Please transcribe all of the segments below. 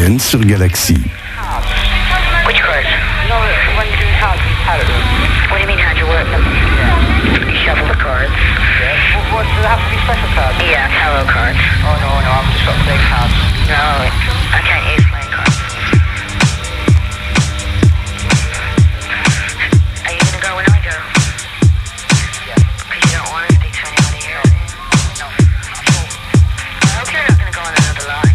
Italienne sur Galaxy. Which cards? No, when you do cards, you pallet them. What do you mean, how'd you work them? You shuffle the cards. Yeah. What, do they have to be special cards? Yeah, tarot cards. Oh, no, I've just got plain cards. No, I can't use playing cards. Are you gonna go when I go? Yeah. Because you don't want to speak to anybody here. No. I hope you're not gonna go on another line.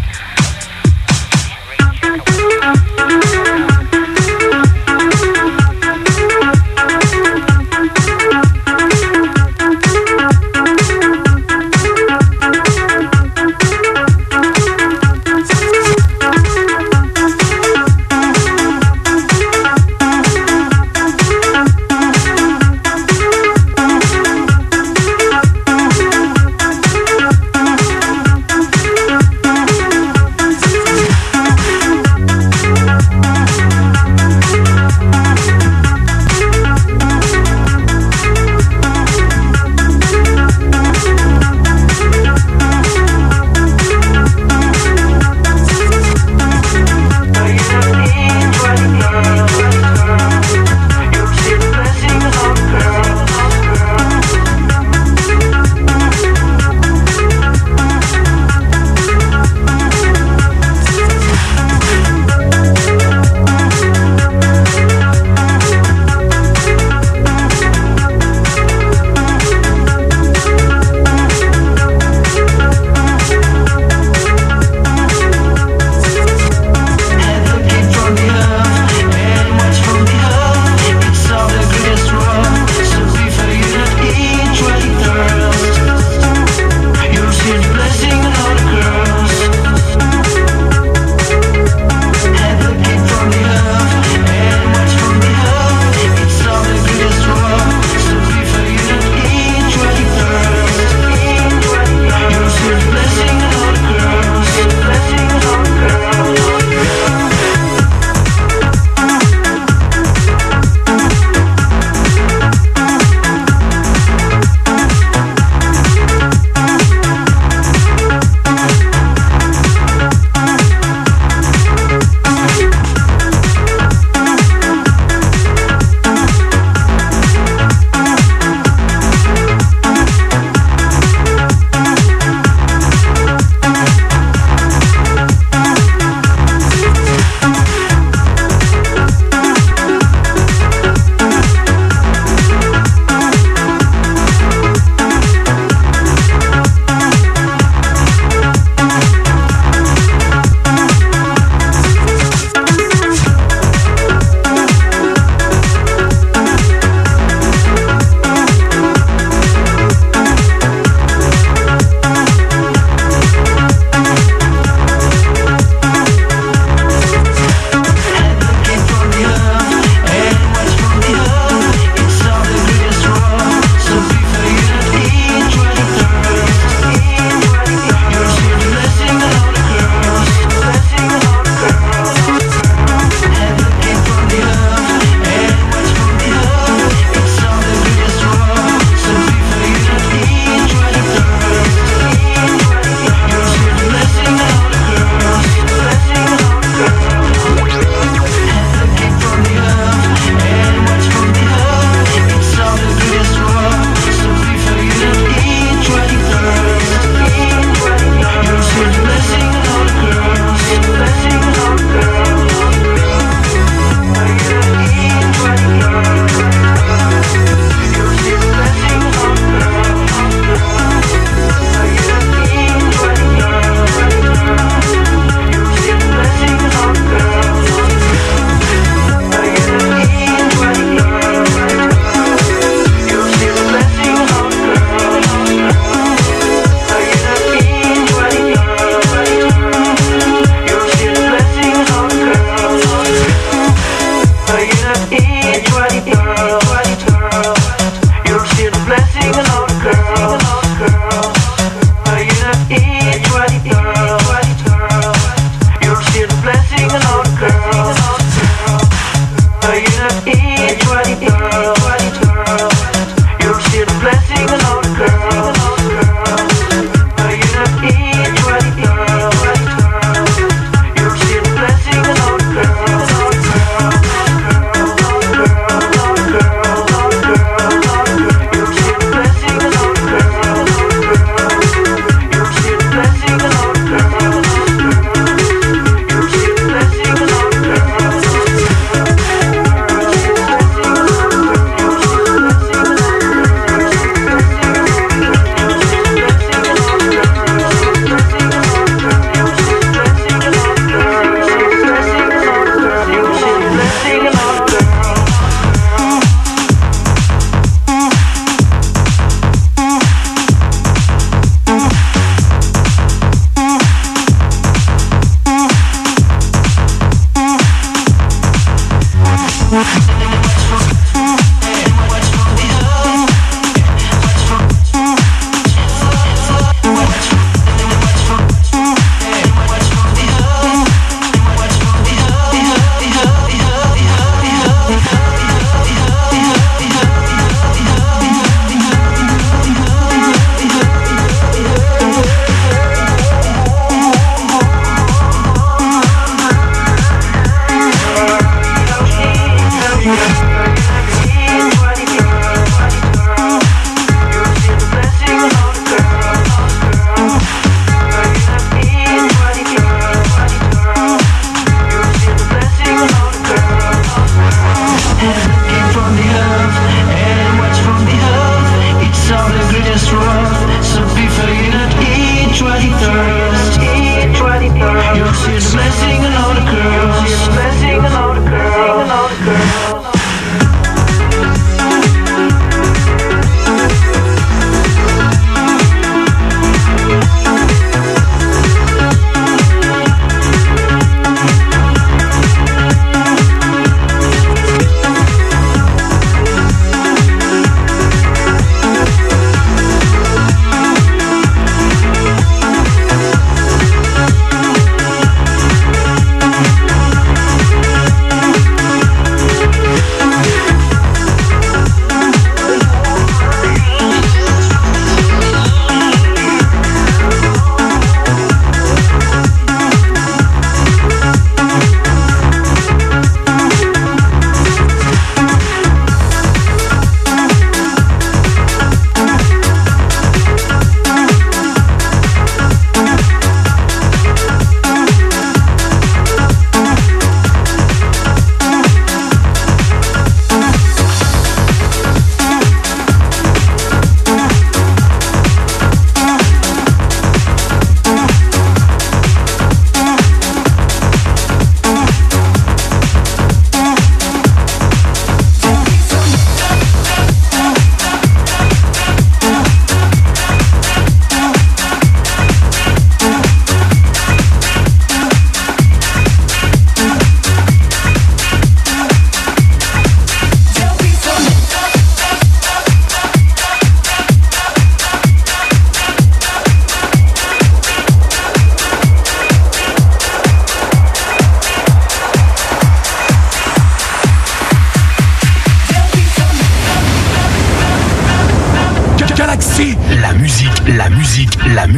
La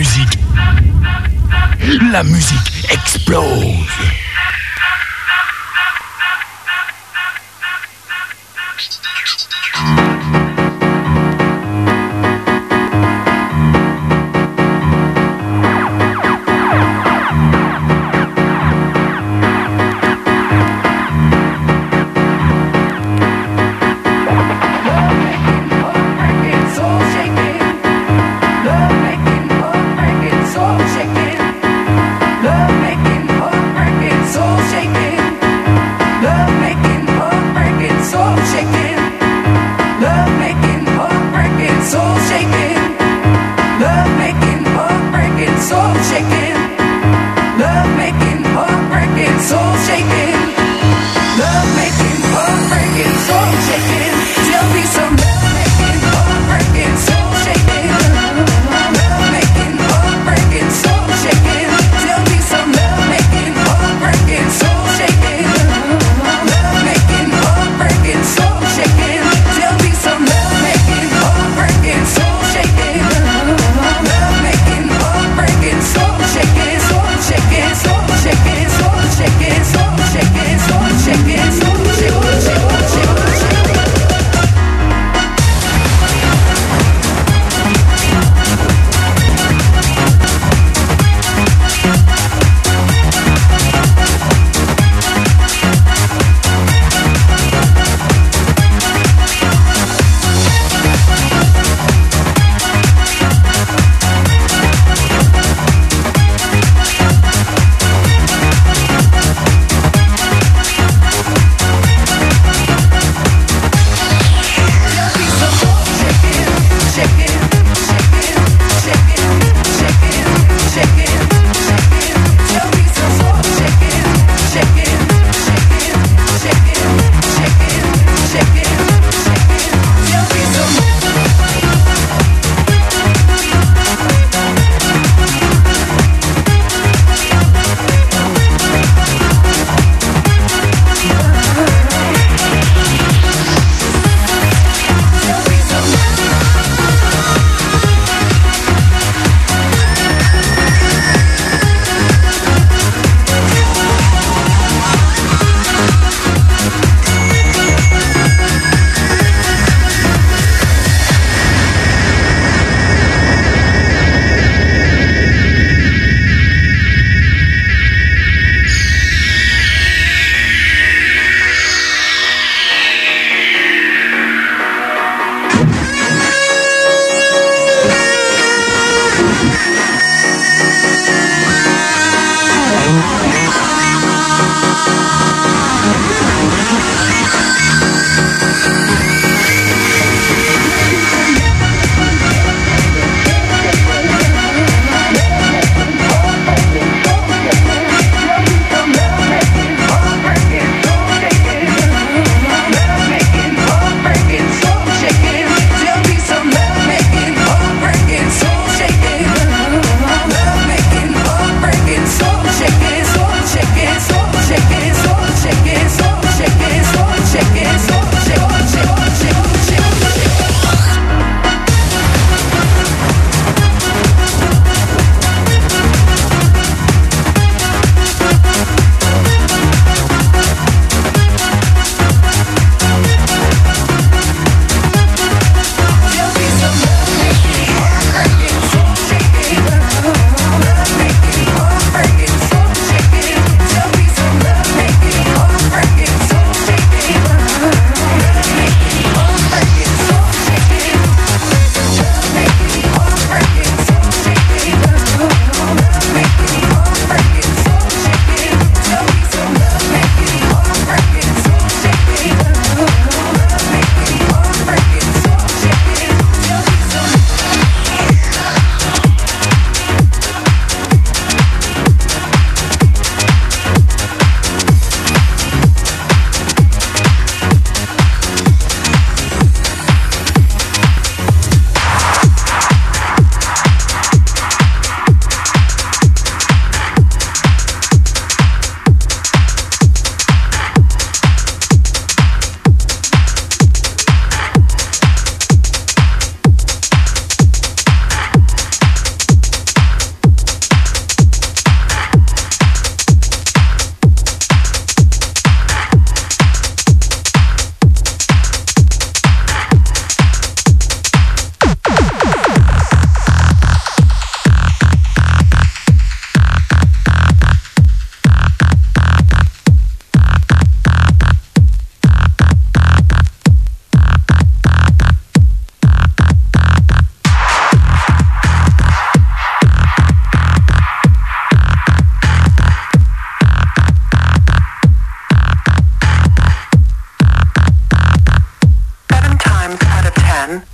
musique explose. Soul shaking.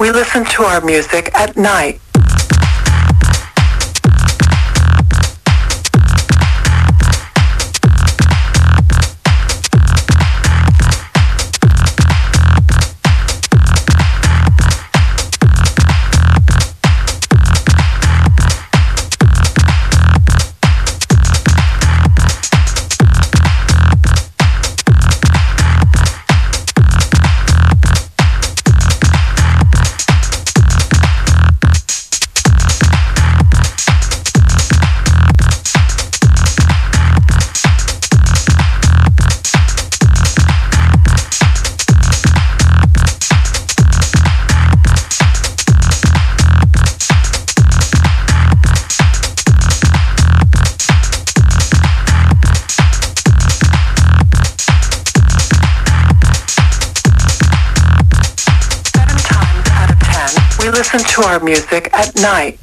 we listen to our music at night. Listen to our music at night.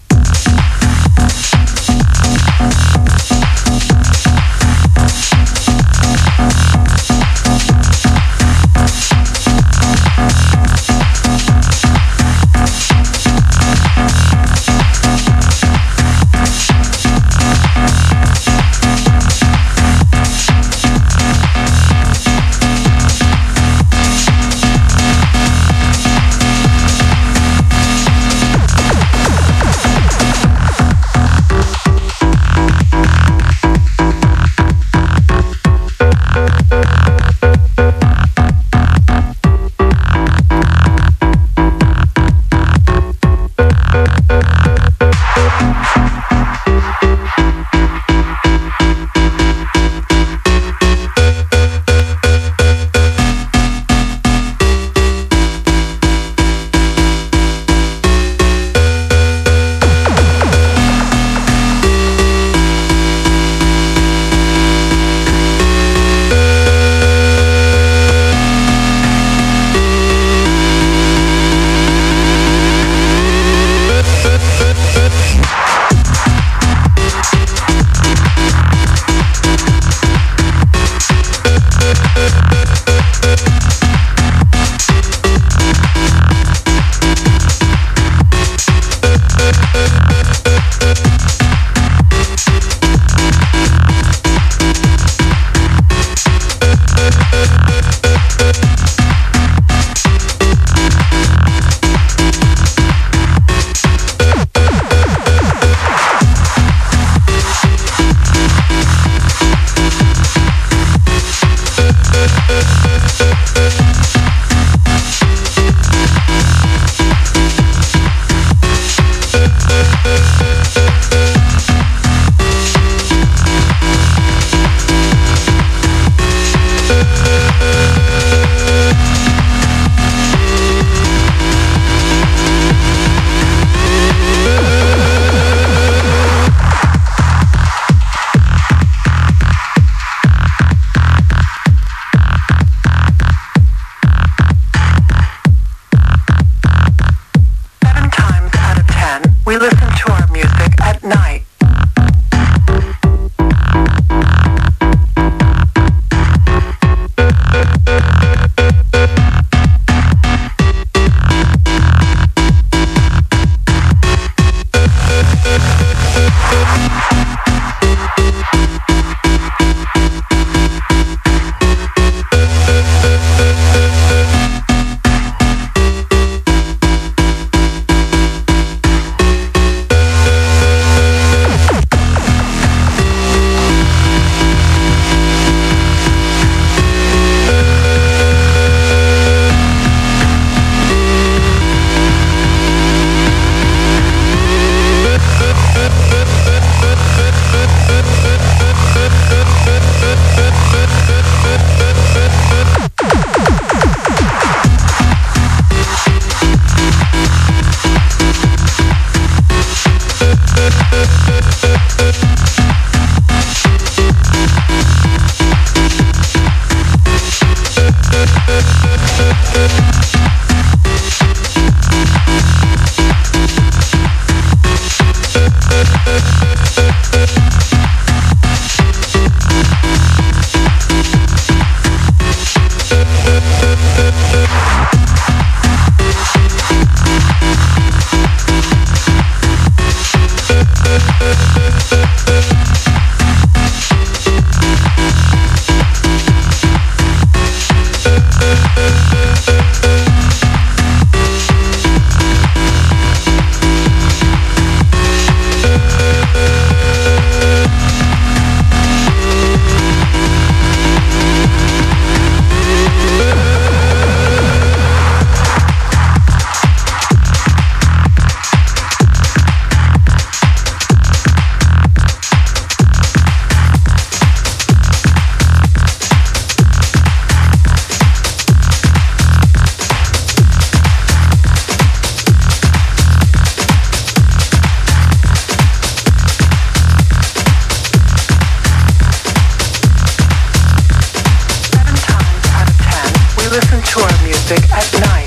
music at night.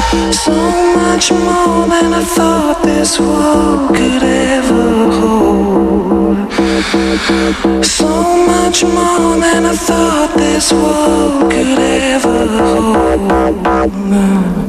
So much more than I thought this world could ever hold. So much more than I thought this world could ever hold.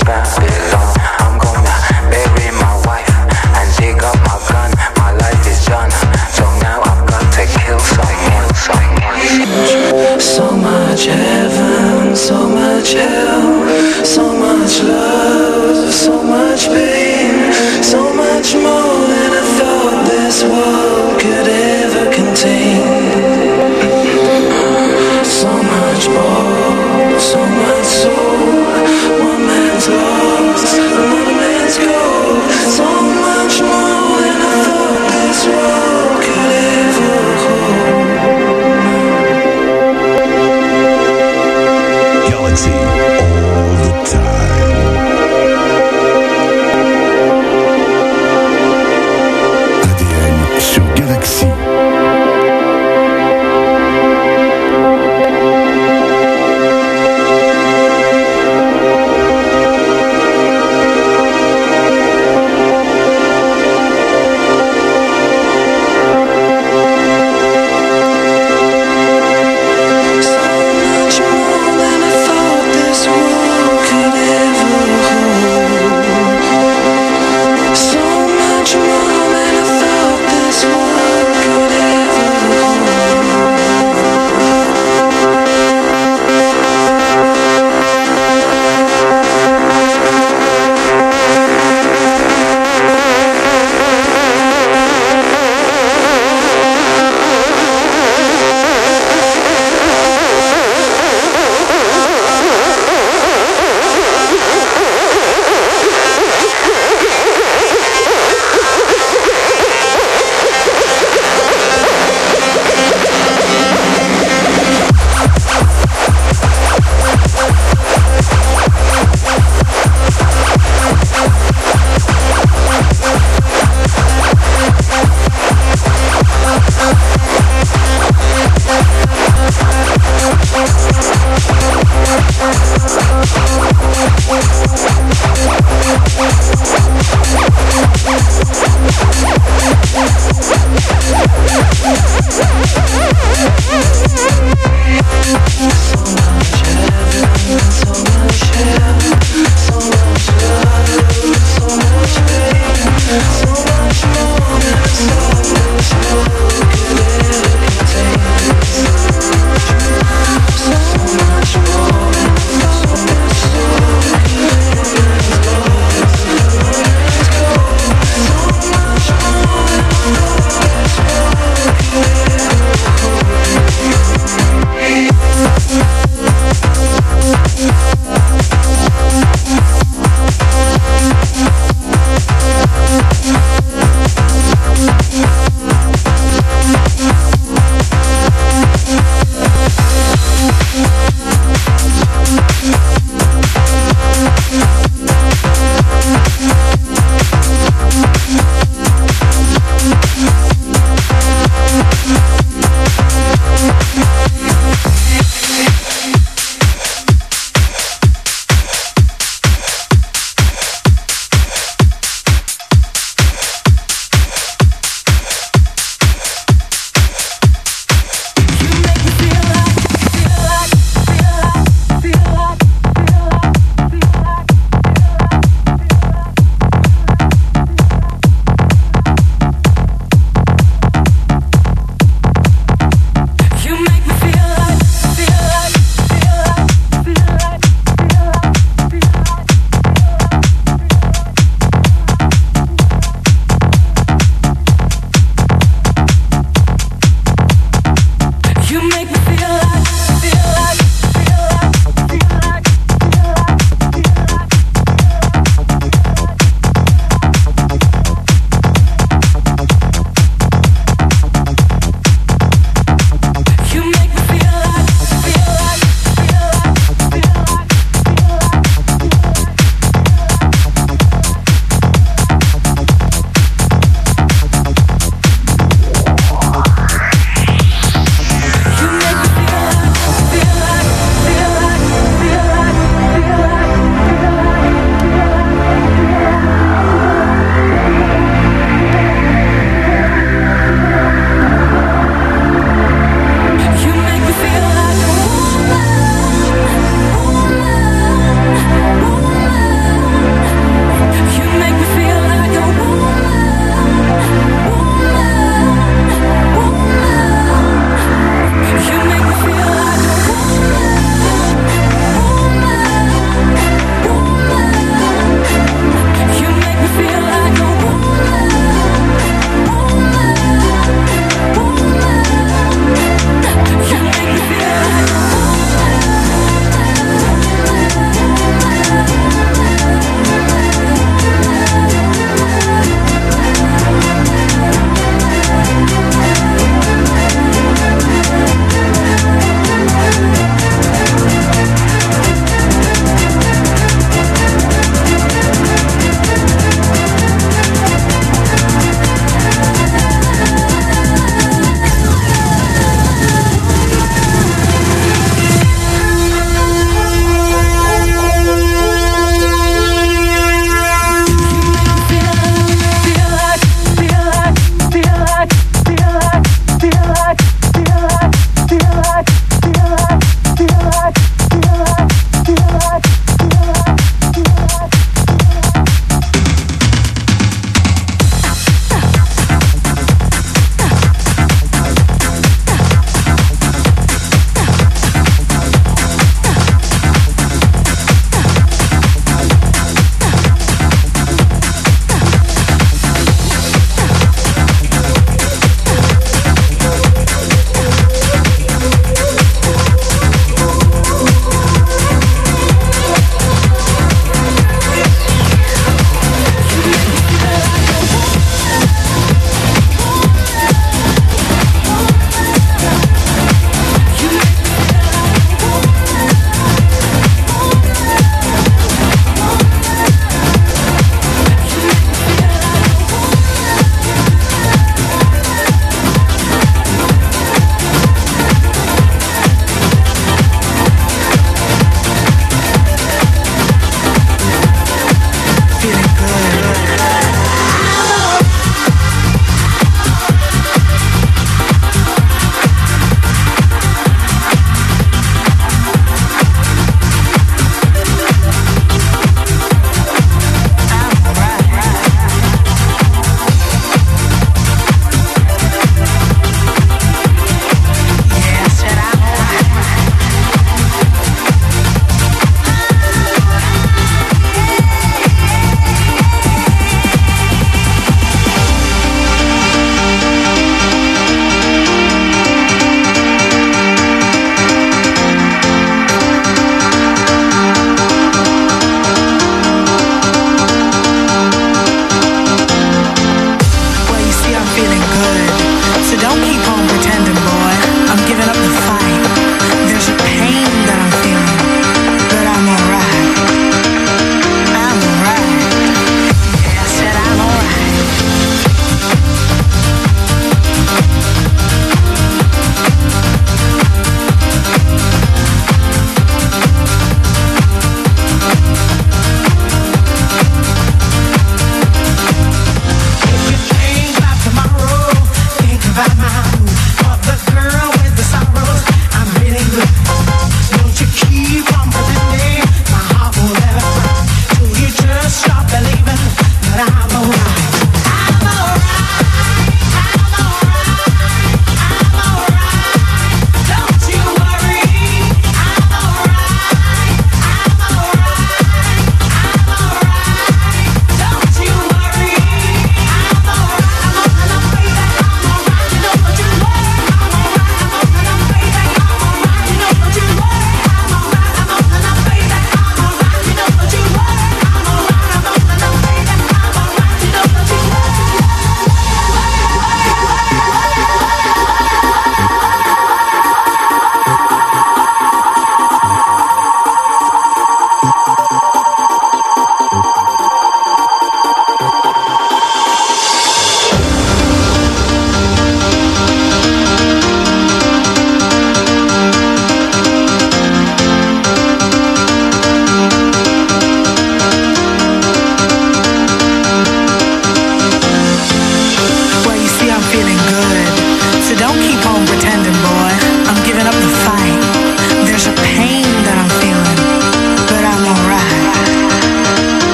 My life is You make me feel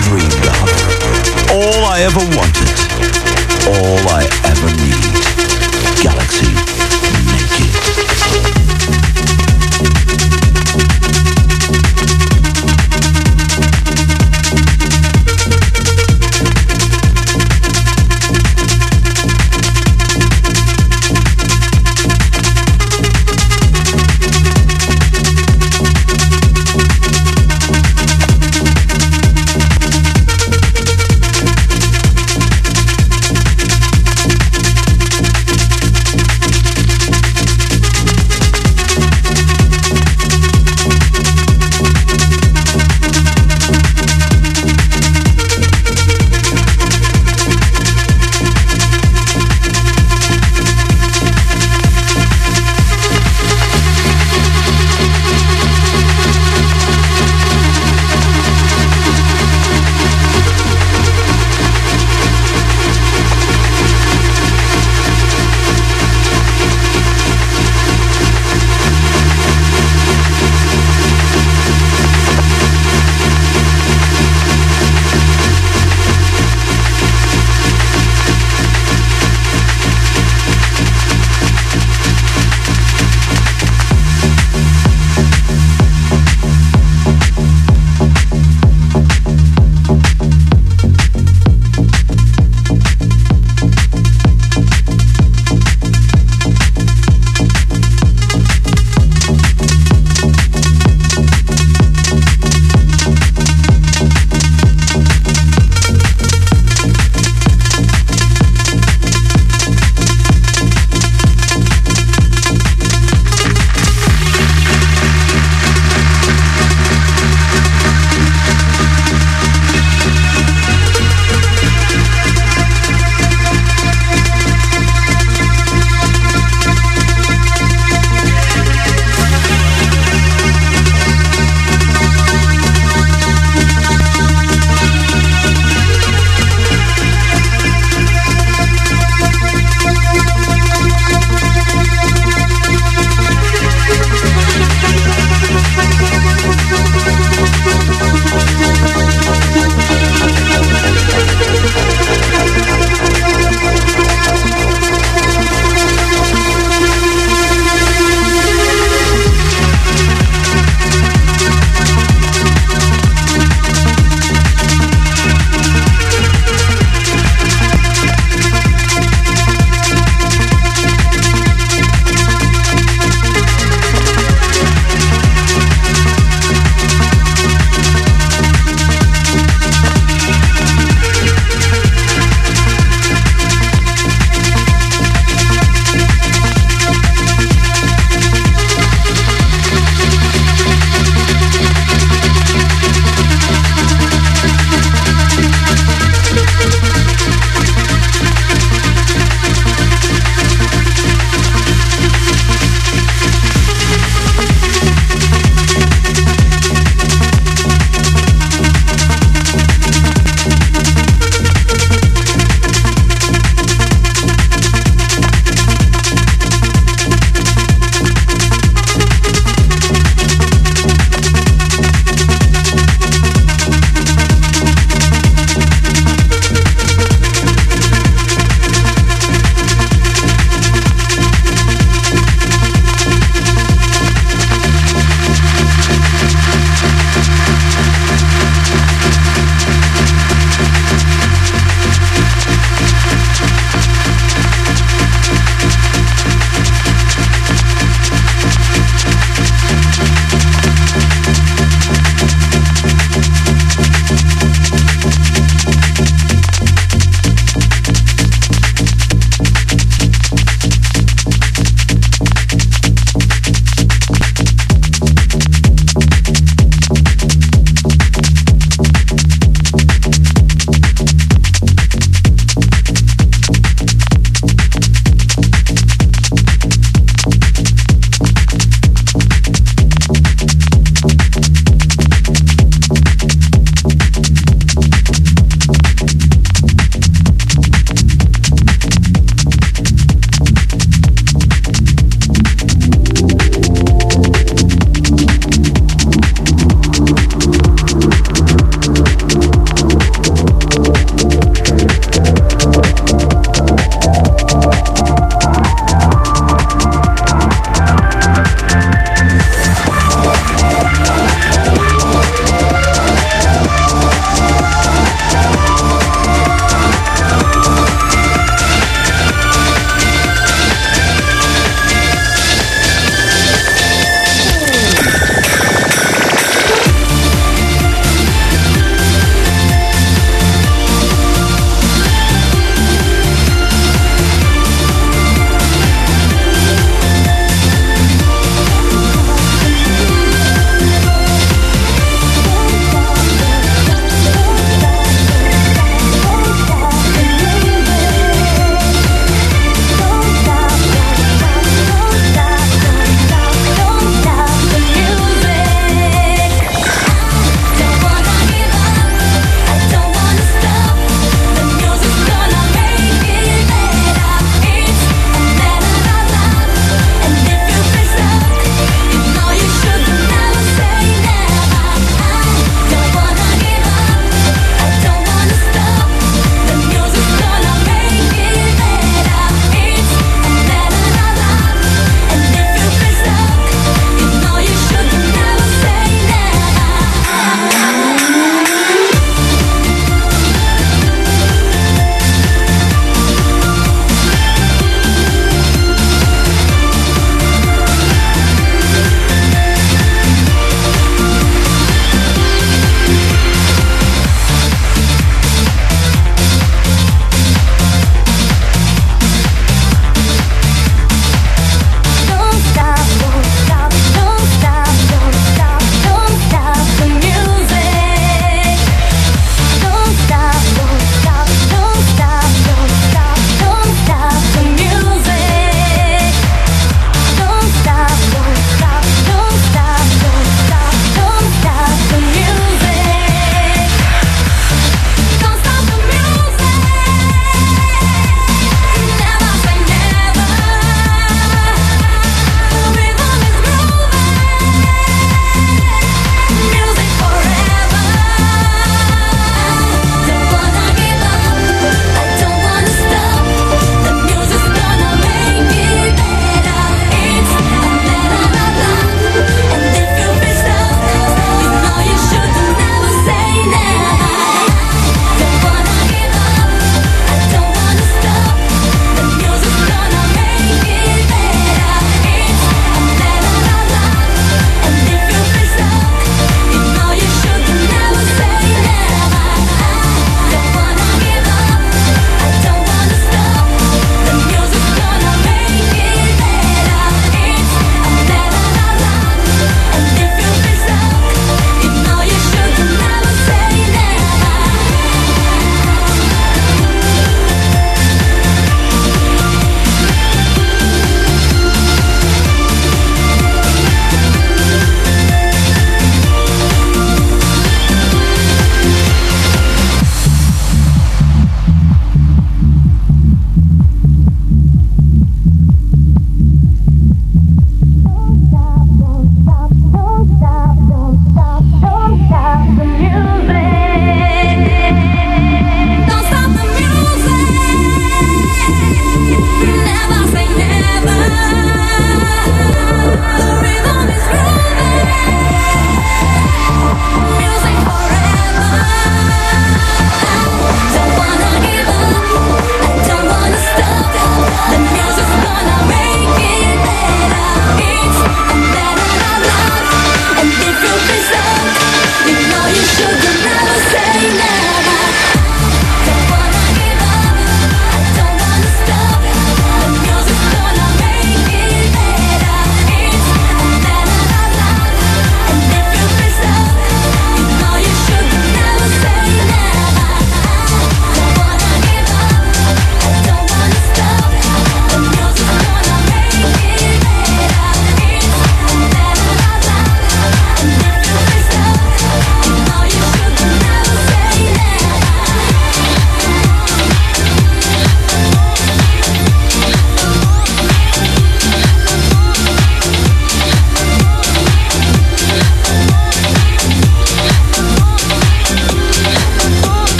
dreamed of. All I ever wanted. All I ever need. Galaxy Naked.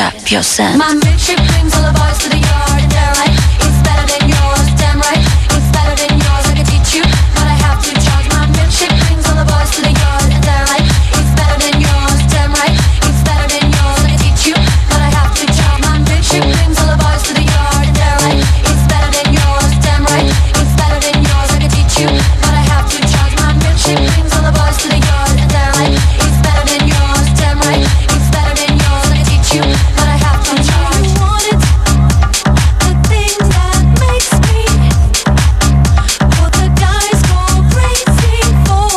up your scent. My milkshake brings all the boys to the yard and they're like, it's better than yours, damn right. It's better than yours, I can teach you, but I have to charge. My milkshake brings all the boys to the yard and they're like, it's better than yours, damn right. It's better than yours, I can teach you, but I have to charge. My milkshake brings all the boys to the yard and they're like, it's better than yours, damn right. It's better than yours, I can teach you, but I have to charge. My milkshake brings all the boys to the yard and they're like, it's better than yours, damn right. It's better than yours, I can teach you, but I have to charge. You want it, the thing that makes me what the guys go crazy for.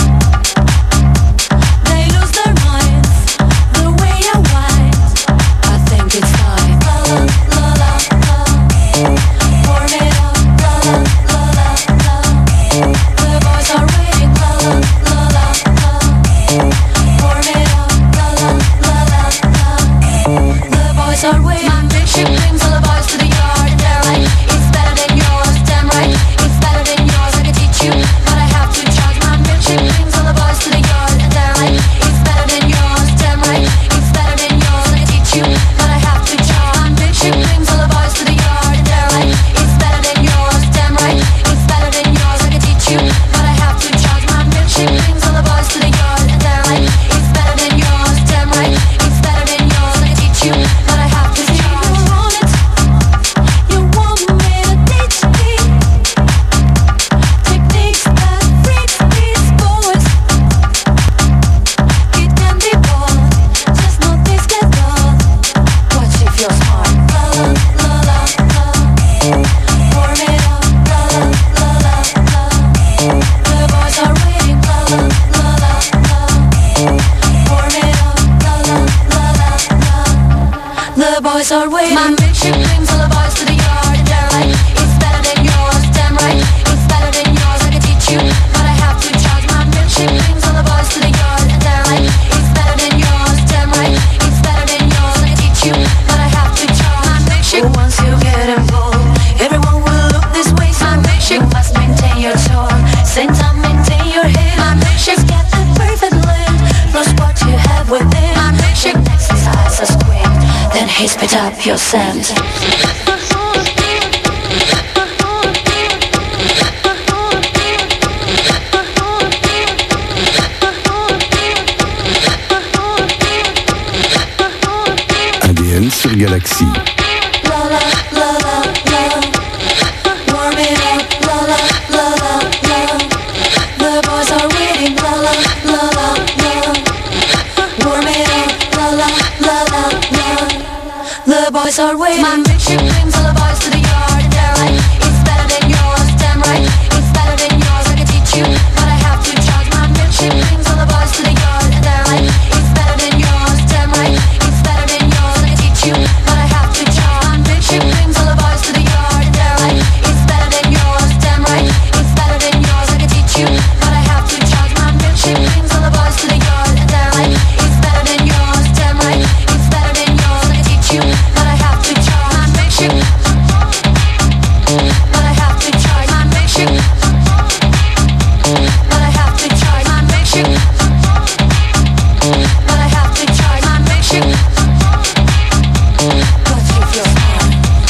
They lose their minds the way I whine. I think it's time. La la la la, warm it up. La la la la la, the boys are waiting. La la la la la, warm it up. La la la la la, the boys are waiting. My milkshake brings all the boys to the yard and they're like, it's better than yours, damn right. It's better than yours, I can teach you, but I have to charge. My milkshake brings all the boys to the yard and they're like, it's better than yours, damn right. It's better than yours, I can teach you, but I have to charge. My milkshake brings all the boys to the yard and they're like, it's better than yours, damn right. It's better than yours, I can teach you, but I have to charge. My milkshake brings all the boys to the yard and they're like, it's better than yours, damn right. It's better than yours, I can teach you, but I have to charge. You want it, you want me to teach me techniques that freak these boys. It can be bold, just not this get old. Watch if you're smart. La la la la la, warm it up. La la la la la, the boys are waiting. La la la la la, warm it up. La la la la la, the boys are waiting. My milkshake brings all the boys to the yard and they're like, it's better than yours, damn right. It's better than yours, I can teach you, but I have to charge. My milkshake brings all the boys to the yard and they're like, it's better than yours, damn right. It's better than yours, I can teach you, but I have to charge. My milkshake, once you get involved, everyone will look this way. So my milkshake must maintain your tone, same time maintain your head. My milkshake's got the perfect blend, plus what you have within. My milkshake next his eyes are squint, then he spit up your scent. ADN sur Galaxy. La la la la la, warm it up. La la la la la, the boys are waiting. La la la la la, warm it up. La la la la la, the boys are waiting. My milkshake brings all the boys to the yard and they're like, it's better than yours, damn right. It's better than yours, I can teach you, but I have to charge. My milkshake brings all the boys to the yard and they're like, it's better than yours, damn right. It's better than yours, I can teach you, but I have to charge. My milkshake brings all the boys to the yard and they're like, it's better than yours, damn right. It's better than yours, I can teach you, but I have to charge. My milkshake brings all the boys to the yard and they're like, it's better than yours, damn right. It's better than yours, I can teach you, but I have to charge. My milkshake, but I have to charge. My milkshake, but I have to charge. My milkshake, but I have to charge. My milkshake. Watch if you're smart.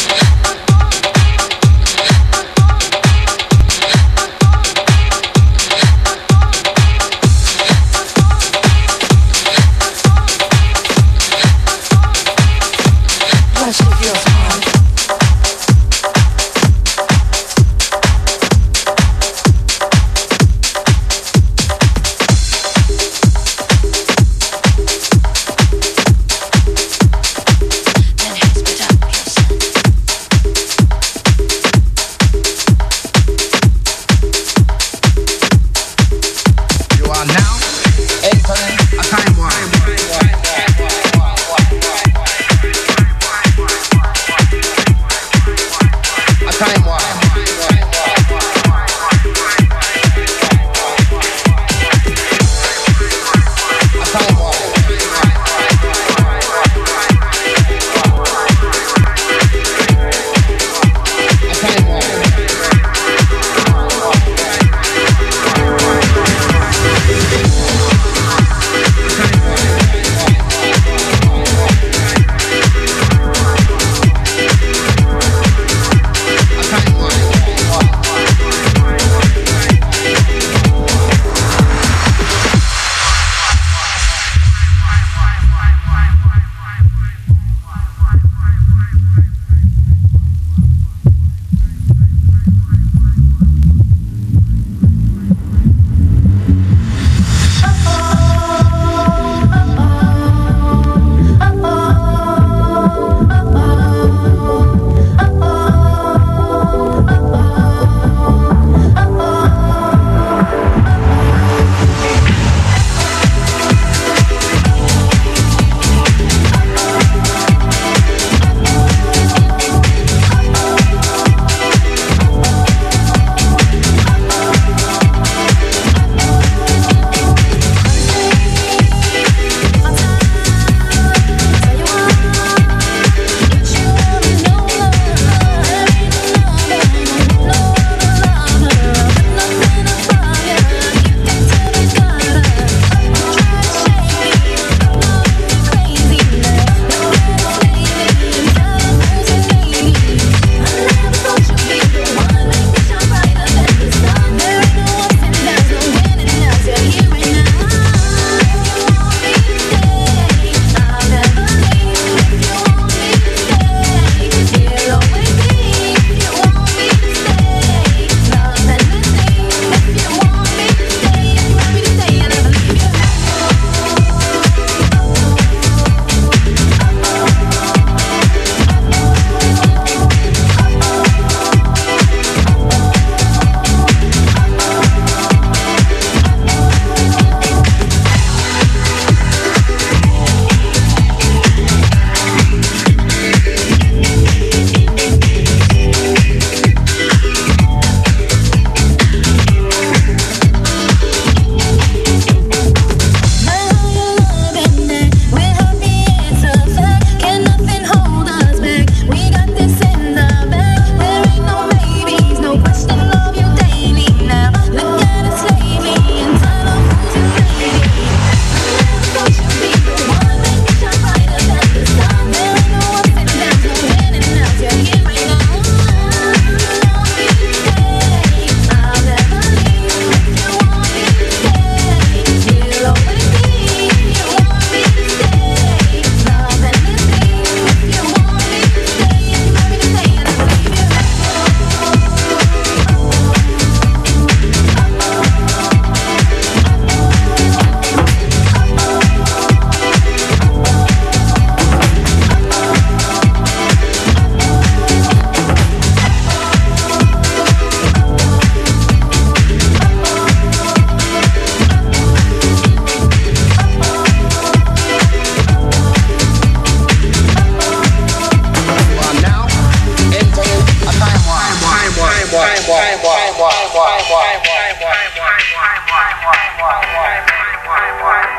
Watch if you're smart. Then he spit up your scent. You are now entering a time warp.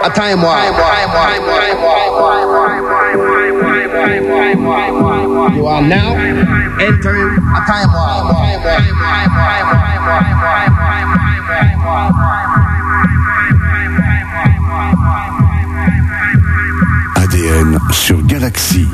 a time warp. You are now entering a time warp. ADN sur Galaxy.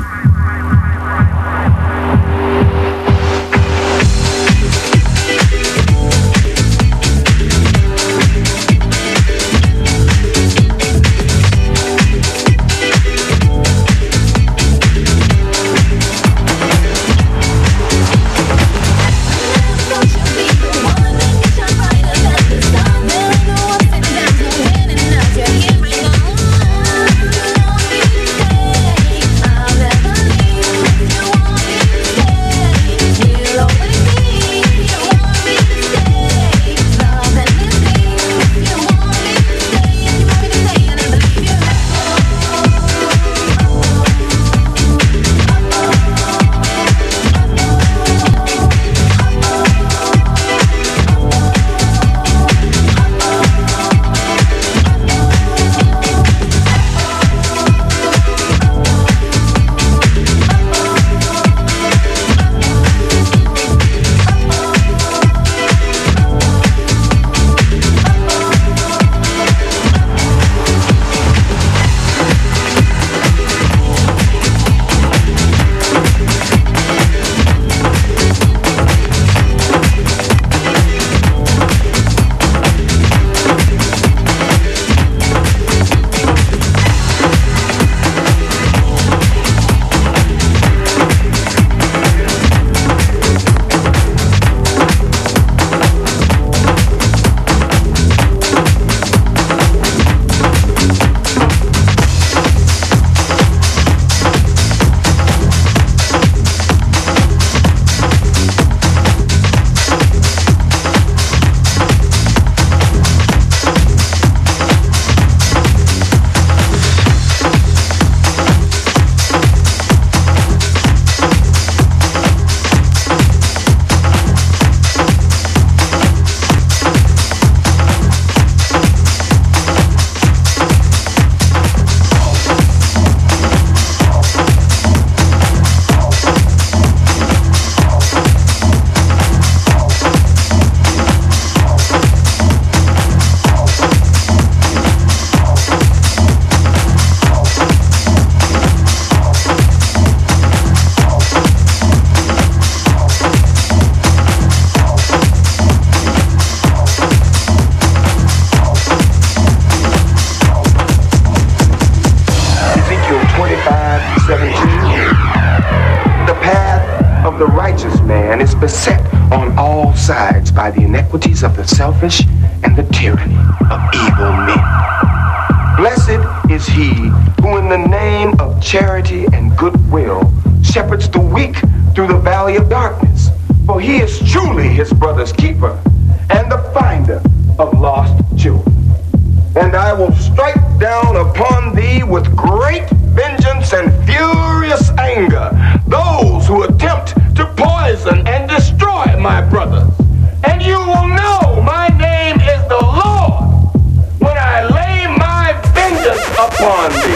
By the inequities of the selfish and the tyranny of evil men. Blessed is he who in the name of charity and goodwill shepherds the weak through the valley of darkness, for he is truly his brother's keeper and the finder of lost children. And I will strike down upon thee with great vengeance and furious anger those who attempt to poison and destroy my brothers. And you will know my name is the Lord when I lay my vengeance upon thee.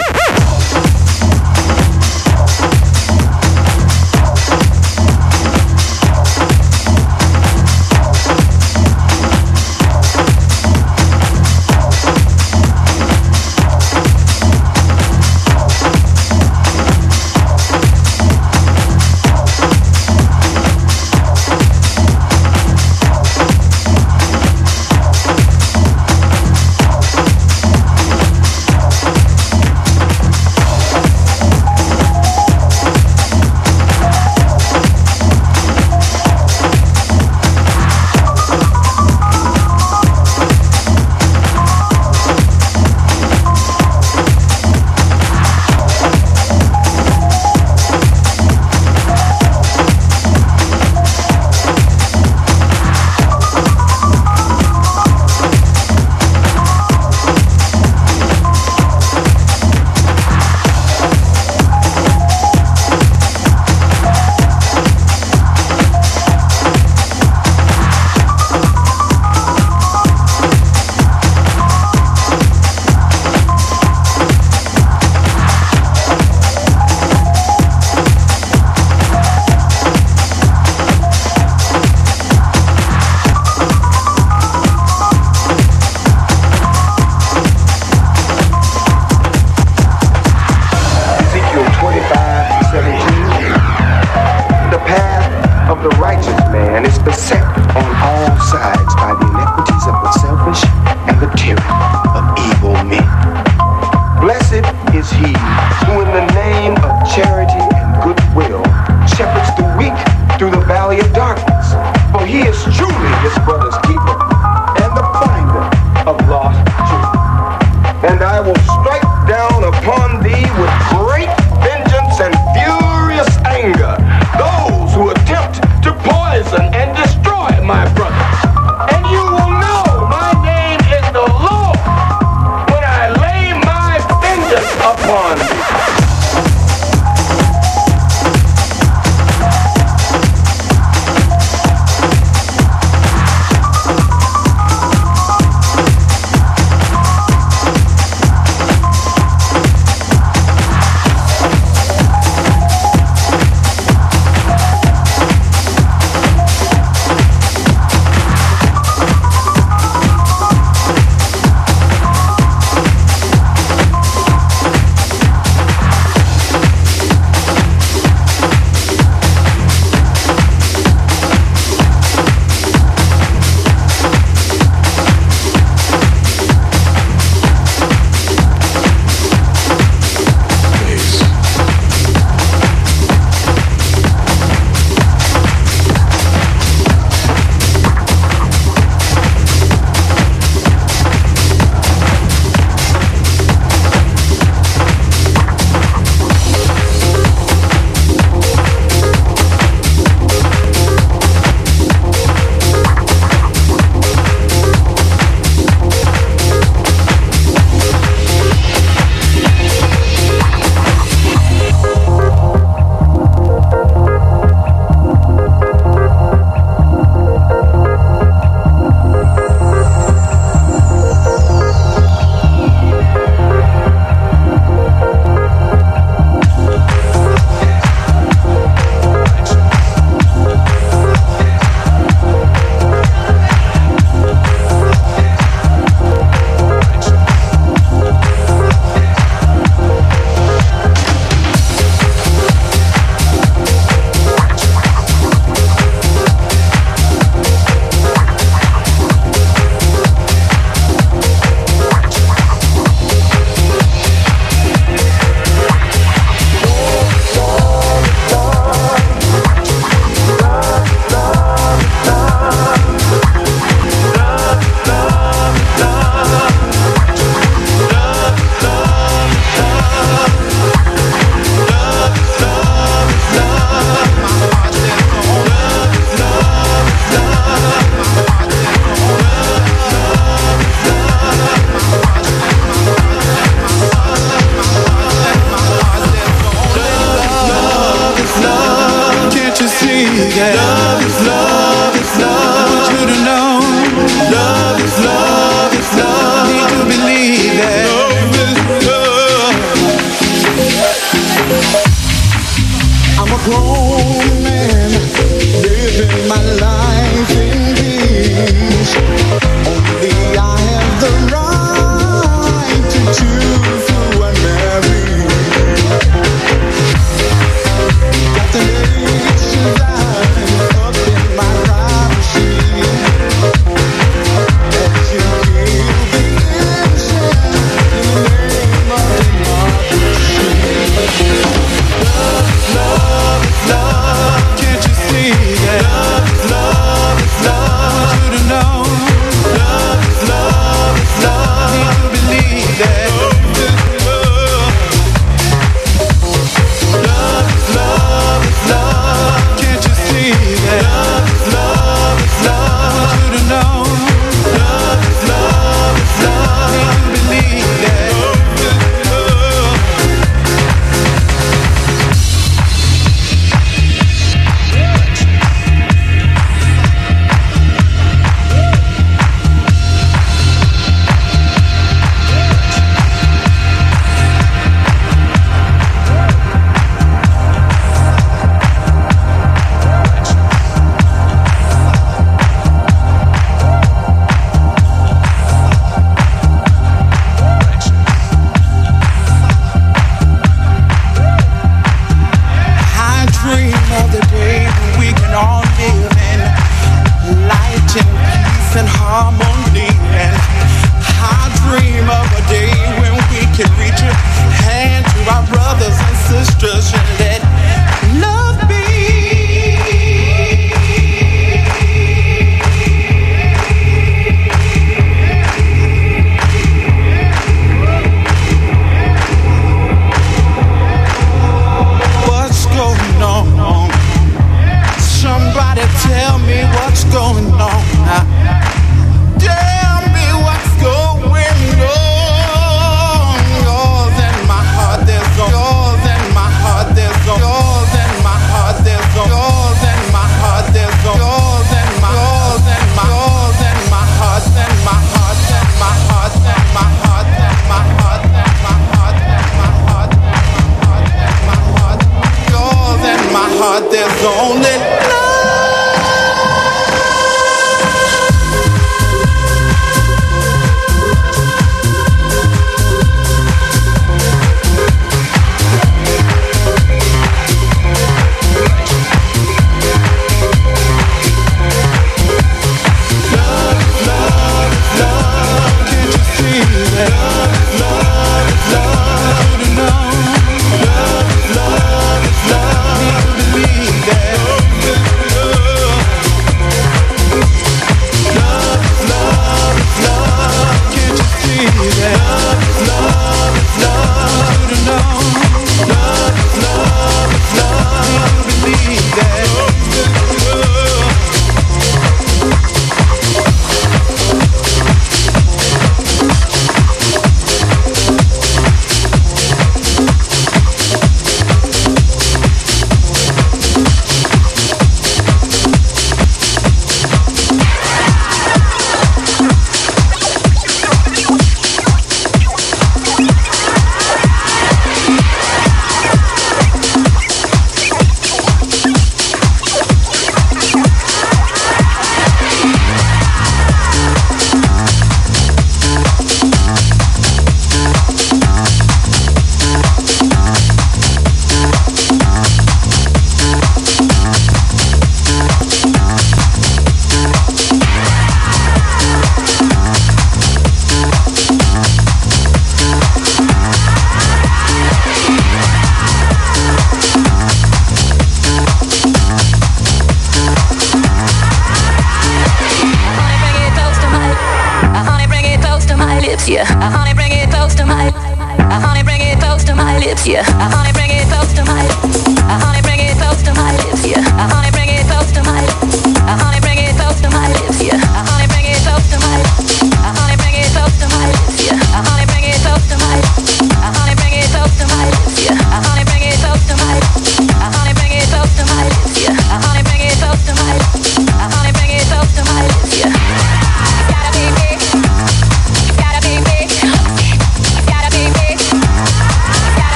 home and living my life in peace. Only I have the right to choose who I marry. Got the nation's eyes up in my privacy. As you kill the innocent in the name of democracy. Love, love, can't you see that? Love, love, want you to know. Love, need to believe that. Love, can't you see that? Love, want you to know. Love, need to believe that.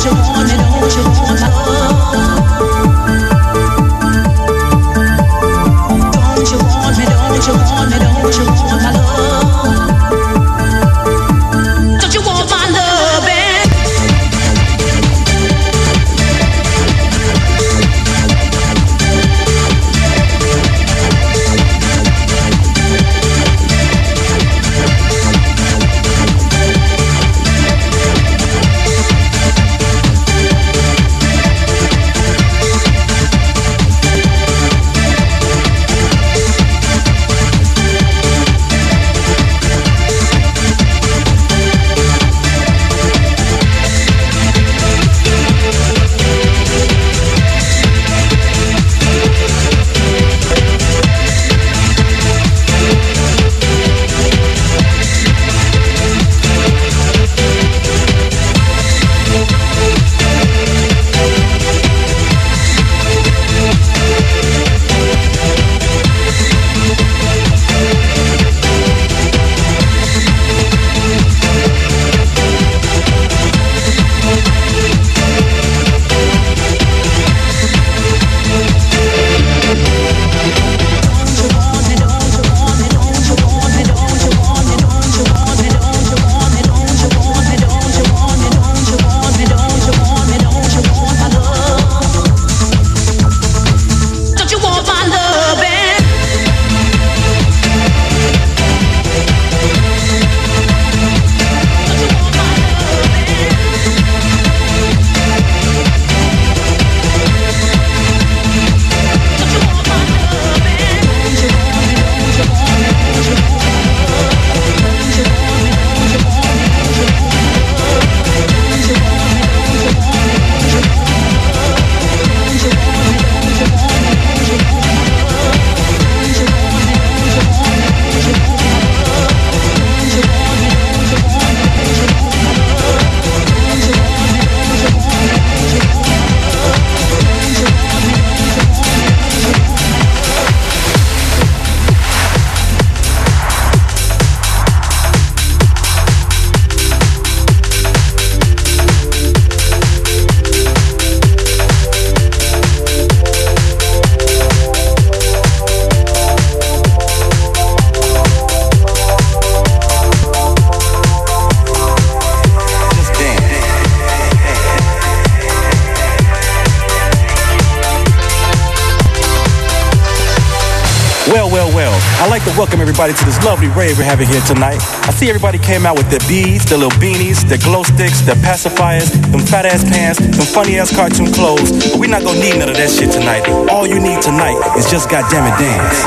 Well, I'd like to welcome everybody to this lovely rave we're having here tonight. I see everybody came out with their beads, their little beanies, their glow sticks, their pacifiers, them fat ass pants, them funny ass cartoon clothes. But we're not gonna need none of that shit tonight. All you need tonight is just goddamn it dance.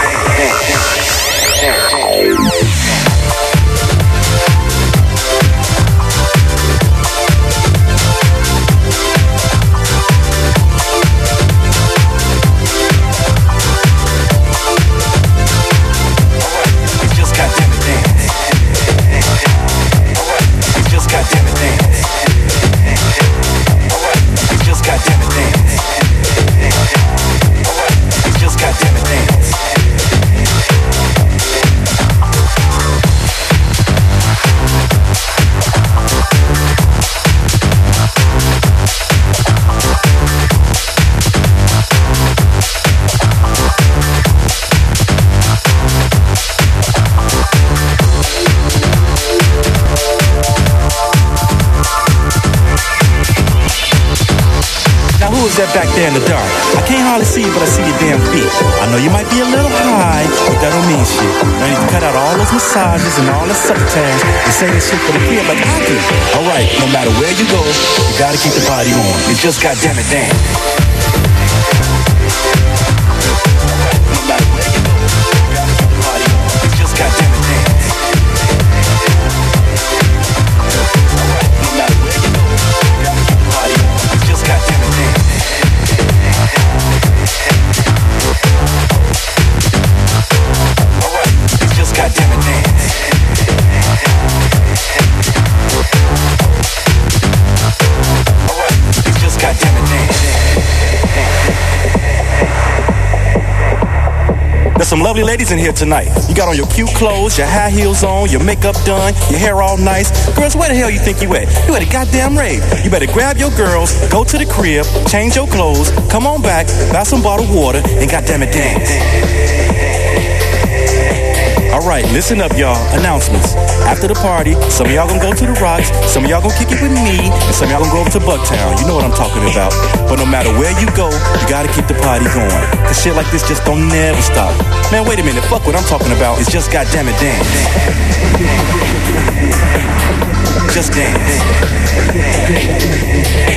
That back there in the dark, I can't hardly see you, but I see your damn feet. I know you might be a little high, but that don't mean shit. Now you can cut out all those massages and all that succotash and say this shit for the crib like I do. Alright, no matter where you go, you gotta keep the body on. It's just goddamn it dance. No matter where you go, you gotta keep the body on. It's just goddamn it dance. Alright, no matter where you go, you gotta keep the body on. It's just goddamn it dance. Goddamn it, dance. Alright, it's just goddamn it, dance. There's some lovely ladies in here tonight. You got on your cute clothes, your high heels on, your makeup done, your hair all nice. Girls, where the hell you think you at? You at a goddamn rave. You better grab your girls, go to the crib, change your clothes, come on back, buy some bottled water, and goddamn it dance. Alright, listen up, y'all. Announcements. After the party, some of y'all gonna go to the Rocks, some of y'all gonna kick it with me, and some of y'all gonna go over to Bucktown. You know what I'm talking about. But no matter where you go, you gotta keep the party going. Cause shit like this just don't never stop. Man, wait a minute. Fuck what I'm talking about. It's just goddamn it dance. Just dance.